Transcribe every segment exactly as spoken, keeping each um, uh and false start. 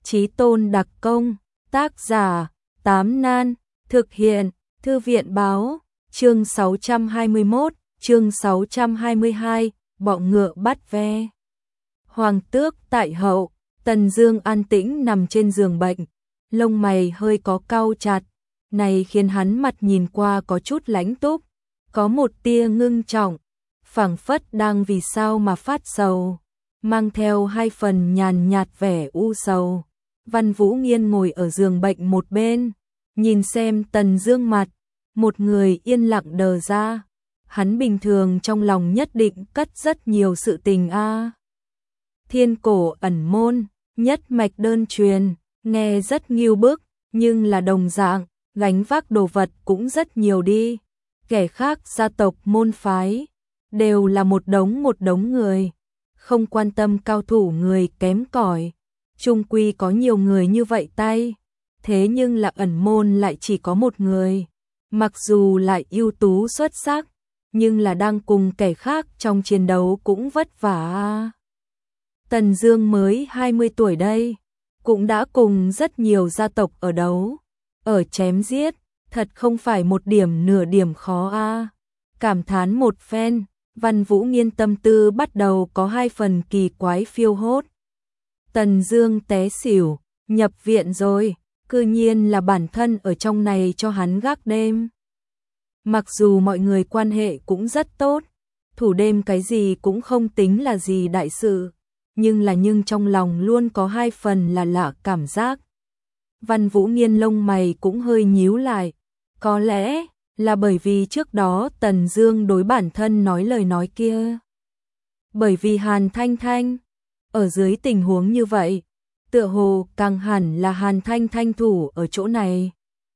Chí tôn đặc công, tác giả, Tám Nan, thực hiện, Thư viện báo, chương sáu trăm hai mươi mốt, chương sáu trăm hai mươi hai, bọ ngựa bắt ve. Hoàng tước tại hậu, Tần Dương an tĩnh nằm trên giường bệnh, lông mày hơi có cau chặt, này khiến hắn mặt nhìn qua có chút lãnh túc, có một tia ngưng trọng, phảng phất đang vì sao mà phát sầu, mang theo hai phần nhàn nhạt vẻ u sầu. Văn Vũ Nghiên ngồi ở giường bệnh một bên, nhìn xem Tần Dương mặt, một người yên lặng đờ ra. Hắn bình thường trong lòng nhất định cất rất nhiều sự tình a. À. Thiên cổ ẩn môn, nhất mạch đơn truyền, nghe rất nghiêu bức, nhưng là đồng dạng, gánh vác đồ vật cũng rất nhiều đi. Kẻ khác gia tộc môn phái, đều là một đống một đống người, không quan tâm cao thủ người kém cỏi. Chung quy có nhiều người như vậy tay, thế nhưng là ẩn môn lại chỉ có một người, mặc dù lại ưu tú xuất sắc, nhưng là đang cùng kẻ khác trong chiến đấu cũng vất vả. Tần Dương mới hai mươi tuổi đây, cũng đã cùng rất nhiều gia tộc ở đấu, ở chém giết, thật không phải một điểm nửa điểm khó a. Cảm thán một phen, Văn Vũ Nghiên tâm tư bắt đầu có hai phần kỳ quái phiêu hốt. Tần Dương té xỉu, nhập viện rồi, cư nhiên là bản thân ở trong này cho hắn gác đêm. Mặc dù mọi người quan hệ cũng rất tốt, thủ đêm cái gì cũng không tính là gì đại sự, nhưng là nhưng trong lòng luôn có hai phần là lạ cảm giác. Văn Vũ Nghiên lông mày cũng hơi nhíu lại, có lẽ là bởi vì trước đó Tần Dương đối bản thân nói lời nói kia. Bởi vì Hàn Thanh Thanh, ở dưới tình huống như vậy, tựa hồ càng hẳn là Hàn Thanh Thanh thủ ở chỗ này,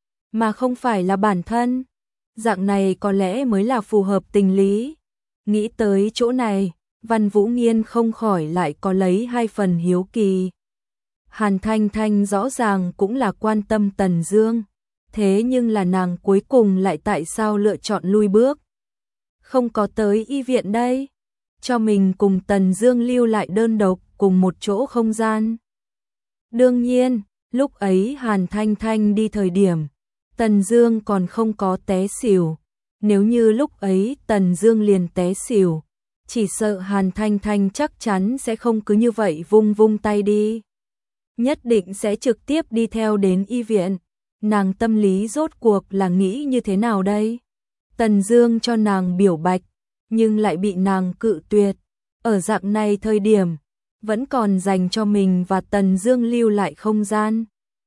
mà không phải là bản thân. Dạng này có lẽ mới là phù hợp tình lý. Nghĩ tới chỗ này, Văn Vũ Nghiên không khỏi lại có lấy hai phần hiếu kỳ. Hàn Thanh Thanh rõ ràng cũng là quan tâm Tần Dương, thế nhưng là nàng cuối cùng lại tại sao lựa chọn lui bước, không có tới y viện đây, cho mình cùng Tần Dương lưu lại đơn độc cùng một chỗ không gian. Đương nhiên, lúc ấy Hàn Thanh Thanh đi thời điểm, Tần Dương còn không có té xỉu, nếu như lúc ấy Tần Dương liền té xỉu, chỉ sợ Hàn Thanh Thanh chắc chắn sẽ không cứ như vậy vung vung tay đi, nhất định sẽ trực tiếp đi theo đến y viện. Nàng tâm lý rốt cuộc là nghĩ như thế nào đây? Tần Dương cho nàng biểu bạch, nhưng lại bị nàng cự tuyệt. Ở dạng này thời điểm, vẫn còn dành cho mình và Tần Dương lưu lại không gian.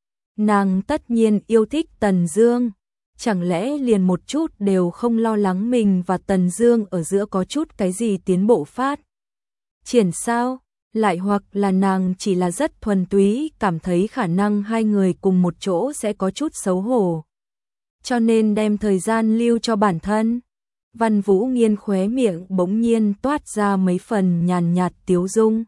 Nàng tất nhiên yêu thích Tần Dương, chẳng lẽ liền một chút đều không lo lắng mình và Tần Dương ở giữa có chút cái gì tiến bộ phát triển sao? Lại hoặc là nàng chỉ là rất thuần túy cảm thấy khả năng hai người cùng một chỗ sẽ có chút xấu hổ, cho nên đem thời gian lưu cho bản thân. Văn Vũ Nghiên khóe miệng bỗng nhiên toát ra mấy phần nhàn nhạt tiếu dung,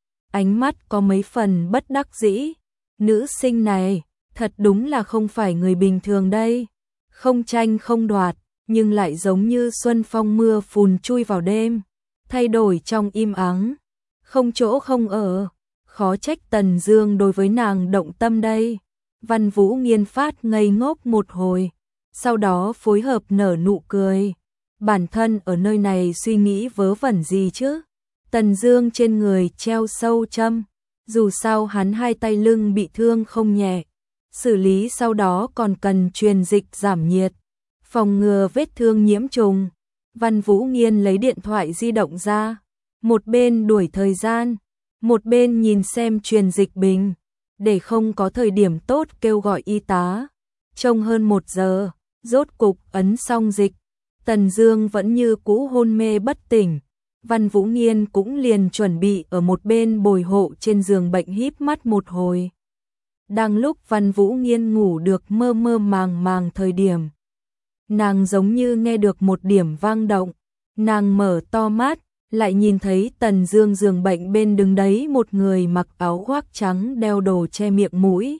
ánh mắt có mấy phần bất đắc dĩ. Nữ sinh này thật đúng là không phải người bình thường đây, không tranh không đoạt, nhưng lại giống như xuân phong mưa phùn chui vào đêm, thay đổi trong im ắng, không chỗ không ở, khó trách Tần Dương đối với nàng động tâm đây. Văn Vũ Nghiên phát ngây ngốc một hồi, sau đó phối hợp nở nụ cười. Bản thân ở nơi này suy nghĩ vớ vẩn gì chứ? Tần Dương trên người treo sâu châm, dù sao hắn hai tay lưng bị thương không nhẹ, xử lý sau đó còn cần truyền dịch giảm nhiệt, phòng ngừa vết thương nhiễm trùng. Văn Vũ Nghiên lấy điện thoại di động ra, một bên đuổi thời gian, một bên nhìn xem truyền dịch bình, để không có thời điểm tốt kêu gọi y tá. Trong hơn một giờ, rốt cục ấn xong dịch, Tần Dương vẫn như cũ hôn mê bất tỉnh. Văn Vũ Nghiên cũng liền chuẩn bị ở một bên bồi hộ trên giường bệnh híp mắt một hồi. Đang lúc Văn Vũ Nghiên ngủ được mơ mơ màng màng thời điểm, nàng giống như nghe được một điểm vang động, nàng mở to mắt, lại nhìn thấy Tần Dương giường bệnh bên đứng đấy một người mặc áo khoác trắng đeo đồ che miệng mũi.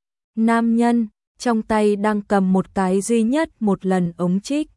Nam nhân, trong tay đang cầm một cái duy nhất một lần ống trích,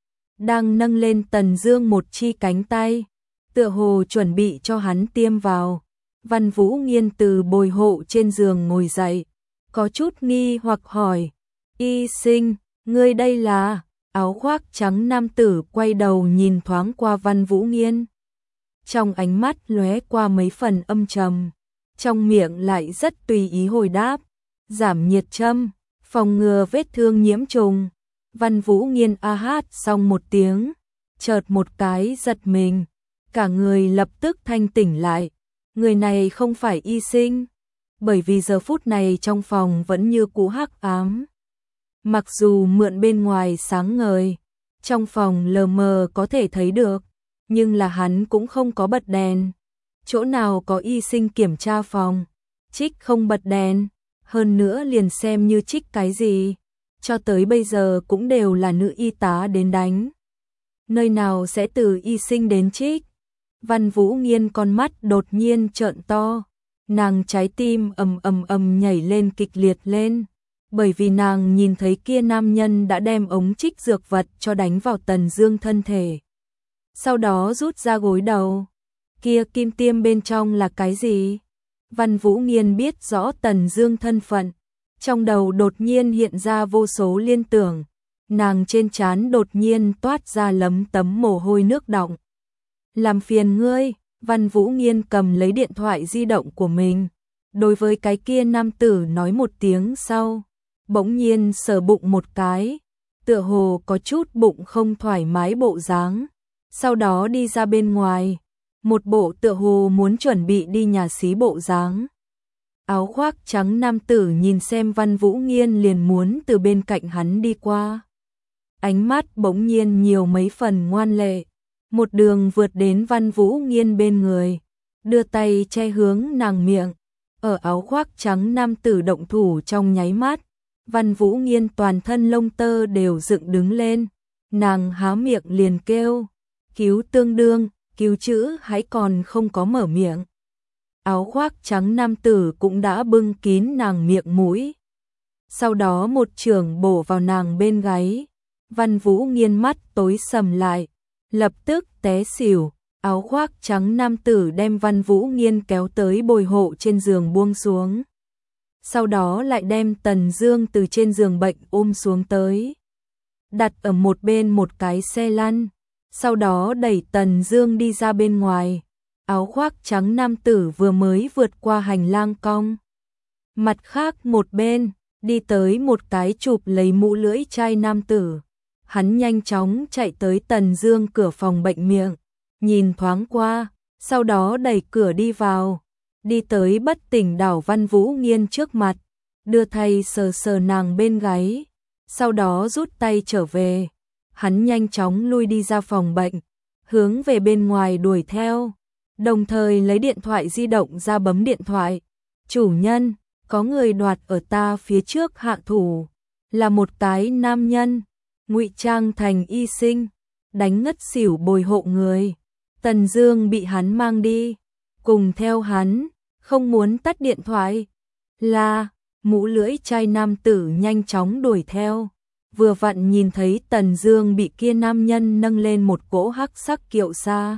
đang nâng lên Tần Dương một chi cánh tay, tựa hồ chuẩn bị cho hắn tiêm vào. Văn Vũ Nghiên từ bồi hộ trên giường ngồi dậy, có chút nghi hoặc hỏi, y sinh, ngươi đây là? Áo khoác trắng nam tử quay đầu nhìn thoáng qua Văn Vũ Nghiên. Trong ánh mắt lóe qua mấy phần âm trầm, trong miệng lại rất tùy ý hồi đáp, giảm nhiệt châm, phòng ngừa vết thương nhiễm trùng. Văn Vũ Nghiên a hát xong một tiếng, chợt một cái giật mình, cả người lập tức thanh tỉnh lại. Người này không phải y sinh, bởi vì giờ phút này trong phòng vẫn như cũ hắc ám. Mặc dù mượn bên ngoài sáng ngời, trong phòng lờ mờ có thể thấy được, nhưng là hắn cũng không có bật đèn. Chỗ nào có y sinh kiểm tra phòng, Trích không bật đèn, hơn nữa liền xem như Trích cái gì, cho tới bây giờ cũng đều là nữ y tá đến đánh. Nơi nào sẽ từ y sinh đến Trích? Văn Vũ Nghiên con mắt đột nhiên trợn to, nàng trái tim ầm ầm ầm nhảy lên kịch liệt lên, bởi vì nàng nhìn thấy kia nam nhân đã đem ống trích dược vật cho đánh vào Tần Dương thân thể. Sau đó rút ra gối đầu, kia kim tiêm bên trong là cái gì? Văn Vũ Nghiên biết rõ Tần Dương thân phận, trong đầu đột nhiên hiện ra vô số liên tưởng, nàng trên trán đột nhiên toát ra lấm tấm mồ hôi nước đọng. Làm phiền ngươi, Văn Vũ Nghiên cầm lấy điện thoại di động của mình, đối với cái kia nam tử nói một tiếng sau, bỗng nhiên sờ bụng một cái, tựa hồ có chút bụng không thoải mái bộ dáng, sau đó đi ra bên ngoài, một bộ tựa hồ muốn chuẩn bị đi nhà xí bộ dáng. Áo khoác trắng nam tử nhìn xem Văn Vũ Nghiên liền muốn từ bên cạnh hắn đi qua. Ánh mắt bỗng nhiên nhiều mấy phần ngoan lệ, một đường vượt đến Văn Vũ Nghiên bên người, đưa tay che hướng nàng miệng. Ở áo khoác trắng nam tử động thủ trong nháy mắt, Văn Vũ Nghiên toàn thân lông tơ đều dựng đứng lên, nàng há miệng liền kêu, cứu tương đương, cứu chữ hãy còn không có mở miệng. Áo khoác trắng nam tử cũng đã bưng kín nàng miệng mũi. Sau đó một chưởng bổ vào nàng bên gáy, Văn Vũ Nghiên mắt tối sầm lại, lập tức té xỉu. Áo khoác trắng nam tử đem Văn Vũ Nghiên kéo tới bồi hộ trên giường buông xuống. Sau đó lại đem Tần Dương từ trên giường bệnh ôm xuống tới, đặt ở một bên một cái xe lăn, sau đó đẩy Tần Dương đi ra bên ngoài. Áo khoác trắng nam tử vừa mới vượt qua hành lang cong, mặt khác một bên đi tới một cái chụp lấy mũ lưỡi chai nam tử. Hắn nhanh chóng chạy tới Tần Dương cửa phòng bệnh miệng, nhìn thoáng qua, sau đó đẩy cửa đi vào, đi tới bất tỉnh đảo Văn Vũ Nghiên trước mặt, đưa tay sờ sờ nàng bên gáy, sau đó rút tay trở về. Hắn nhanh chóng lui đi ra phòng bệnh, hướng về bên ngoài đuổi theo, đồng thời lấy điện thoại di động ra bấm điện thoại. Chủ nhân, có người đoạt ở ta phía trước hạ thủ, là một cái nam nhân, ngụy trang thành y sinh, đánh ngất xỉu bồi hộ người. Tần Dương bị hắn mang đi, cùng theo hắn, không muốn tắt điện thoại. Là, mũ lưỡi chai nam tử nhanh chóng đuổi theo, vừa vặn nhìn thấy Tần Dương bị kia nam nhân nâng lên một cỗ hắc sắc kiệu xa.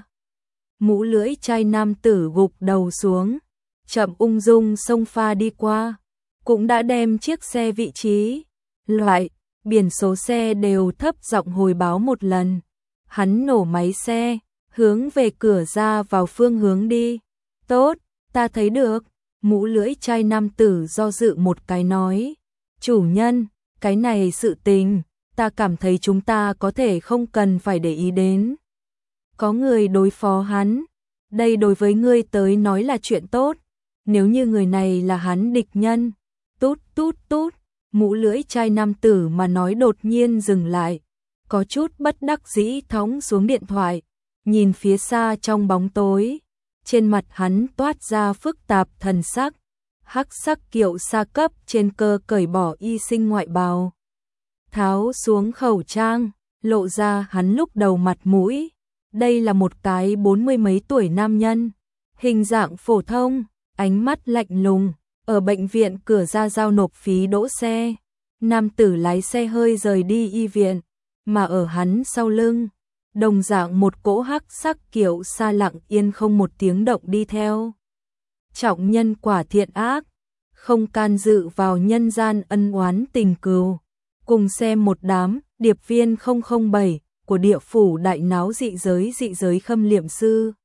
Mũ lưỡi chai nam tử gục đầu xuống, chậm ung dung xông pha đi qua, cũng đã đem chiếc xe vị trí, loại, biển số xe đều thấp giọng hồi báo một lần. Hắn nổ máy xe, hướng về cửa ra vào phương hướng đi. Tốt, ta thấy được. Mũ lưỡi chai nam tử do dự một cái nói, chủ nhân, cái này sự tình, ta cảm thấy chúng ta có thể không cần phải để ý đến. Có người đối phó hắn, đây đối với ngươi tới nói là chuyện tốt, nếu như người này là hắn địch nhân. Tút tút tút, mũ lưỡi chai nam tử mà nói đột nhiên dừng lại, có chút bất đắc dĩ thõng xuống điện thoại, nhìn phía xa trong bóng tối, trên mặt hắn toát ra phức tạp thần sắc. Hắc sắc kiệu xa cấp trên cơ cởi bỏ y sinh ngoại bào, tháo xuống khẩu trang, lộ ra hắn lúc đầu mặt mũi. Đây là một cái bốn mươi mấy tuổi nam nhân, hình dạng phổ thông, ánh mắt lạnh lùng, ở bệnh viện cửa ra giao nộp phí đỗ xe. Nam tử lái xe hơi rời đi y viện, mà ở hắn sau lưng, đồng dạng một cỗ hắc sắc kiệu xa lặng yên không một tiếng động đi theo. trọng nhân quả thiện ác, không can dự vào nhân gian ân oán tình cừu. Cùng xem một đám điệp viên không không bảy của địa phủ đại náo dị giới dị giới Khâm Liệm Sư.